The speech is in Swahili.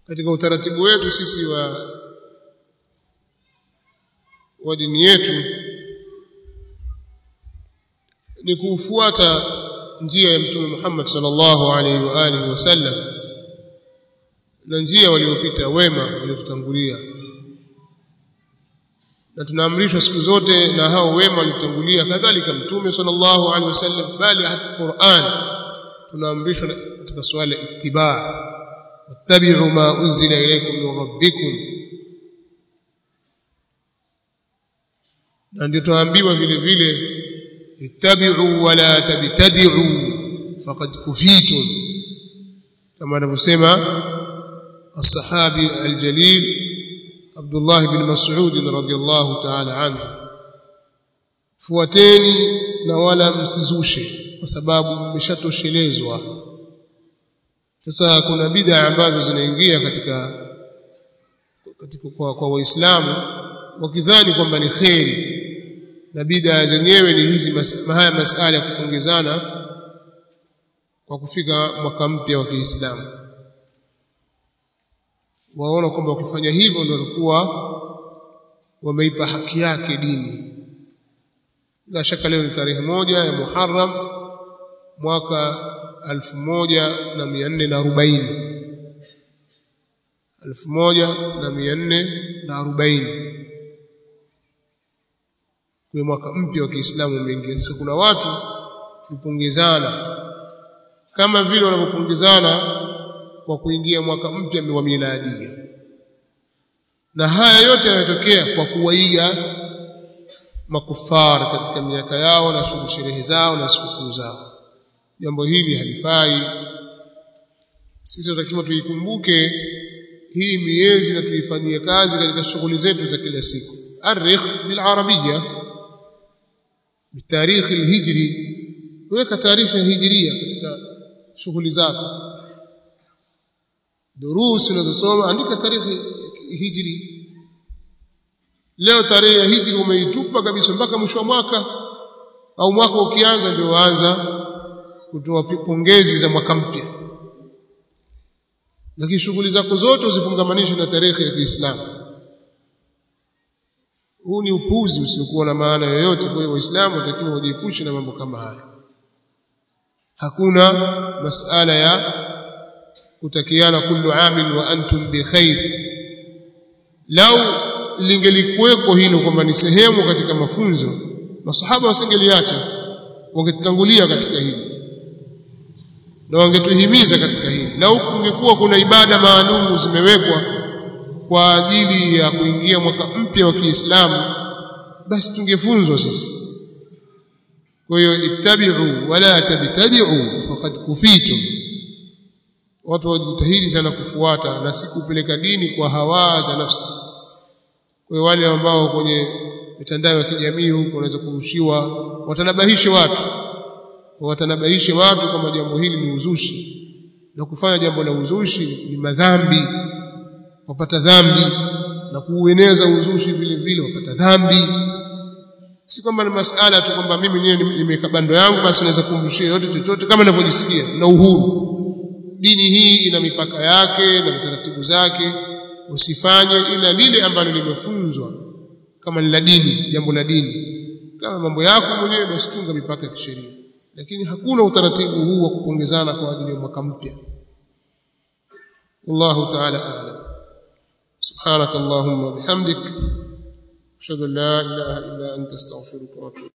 katika utaratibu wetu sisi wa dini yetu ni kufuata njia ya Mtume Muhammad sallallahu alaihi wa alihi wasallam na njia waliopita wema waliotutangulia, na tunaamrishwa siku zote na hao wema waliotangulia, kadhalika Mtume sallallahu alaihi wasallam, bali hata Qur'an tunaamrishwa katika swala ittiba', wattabi'u ma unzila ilaykum min rabbikum. Na ndio tuambiwa vile vile ittabi'u wa la tabtadi'u faqad kufitum, kama anavyosema as-sahabi al-jalil Abdullah ibn Mas'ud radhiyallahu ta'ala anhu, fuateni na wala msizushe kwa sababu mmeshatoshelezwa. Sasa kuna bid'a ambazo zinaingia katika kwa Waislamu wakidhani kwamba ni khairi, na bid'a zenyewe ni hizi haya masala ya kupongezana kwa kufika mwaka mpya wa Kiislamu. Waona kwamba wakifanya hivyo ndio walikuwa wameipa haki yake dini. La shaka leo ni tarehe 1 ya Muharram mwaka 1440 kwa mwaka mpya wa Kiislamu umeingia. Sasa kuna watu kupongezana kama vile wanapopongezana kwa kuingia mwaka mpya wa miladia, na haya yote yanatokea kwa kuwaiga makufara katika miaka yao na sherehe zao na sikukuu zao. Jambo hili halifai. Sisi tunatakiwa tuikumbuke hii miezi na tuifanyie kazi katika shughuli zetu za kila siku. Arikh bil arabia bitarikh alhijri, weka tarehe hijria katika shughuli zako. Durusi unazosoma andika tarehe hijri. Leo tarehe ya hijri umeitupa kabisa mpaka mwisho wa mwaka, au mwaka ukianza ndio waanza kutoa pongezi za mwaka mpya, lakini shughuli zako zote uzifungamanishe na tarehe ya Kiislamu. Huu ni upuzi usiokuwa na maana yoyote. Kwa hiyo Waislamu watakiwa wajiepushe na mambo kama haya. Hakuna masala ya kutakiana kullu amin wa antum bi khair. Lau lingelikuweko hilo kwamba ni sehemu katika mafunzo, masahaba wasingeliacha, wangetutangulia katika hili na wangetuhimiza katika hili. Lau kungekuwa kuna ibada maalum zimewekwa kwa ajili ya kuingia mwaka mpya wa Kiislamu, basi tungefunzwa sisi. Kwa hiyo ittabi'u wala tabtadi'u faqad kufitum. Watu wajitahidi sana kufuata na si kupeleka dini kwa hawa za nafsi. Kwa wale ambao kwenye mitandao ya kijamii huko wanaweza kurushiwa, watanabahishe watu kama jambo hili ni uzushi, na kufanya jambo la uzushi ni madhambi, wapata dhambi, na kuueneza uzushi vile vile wapata dhambi. Si kwamba ni masala tu kwamba mimi nimeweka bando yangu basi naweza kumrushia yote chochote kama ninavyojisikia, na uhuru. Dini hii ina mipaka yake na taratibu zake. Usifanye ila lile ambalo limefunzwa, kama ni la dini, jambo la dini. Kama mambo yako mwenyewe basi tunga mipaka ya kisheria, lakini hakuna utaratibu huu wa kupongezana kwa ajili ya mwaka mpya. Wallahu ta'ala a'lam. Subhanakallahumma bihamdik ashhadu an la ilaha illa anta astaghfiruka wa atubu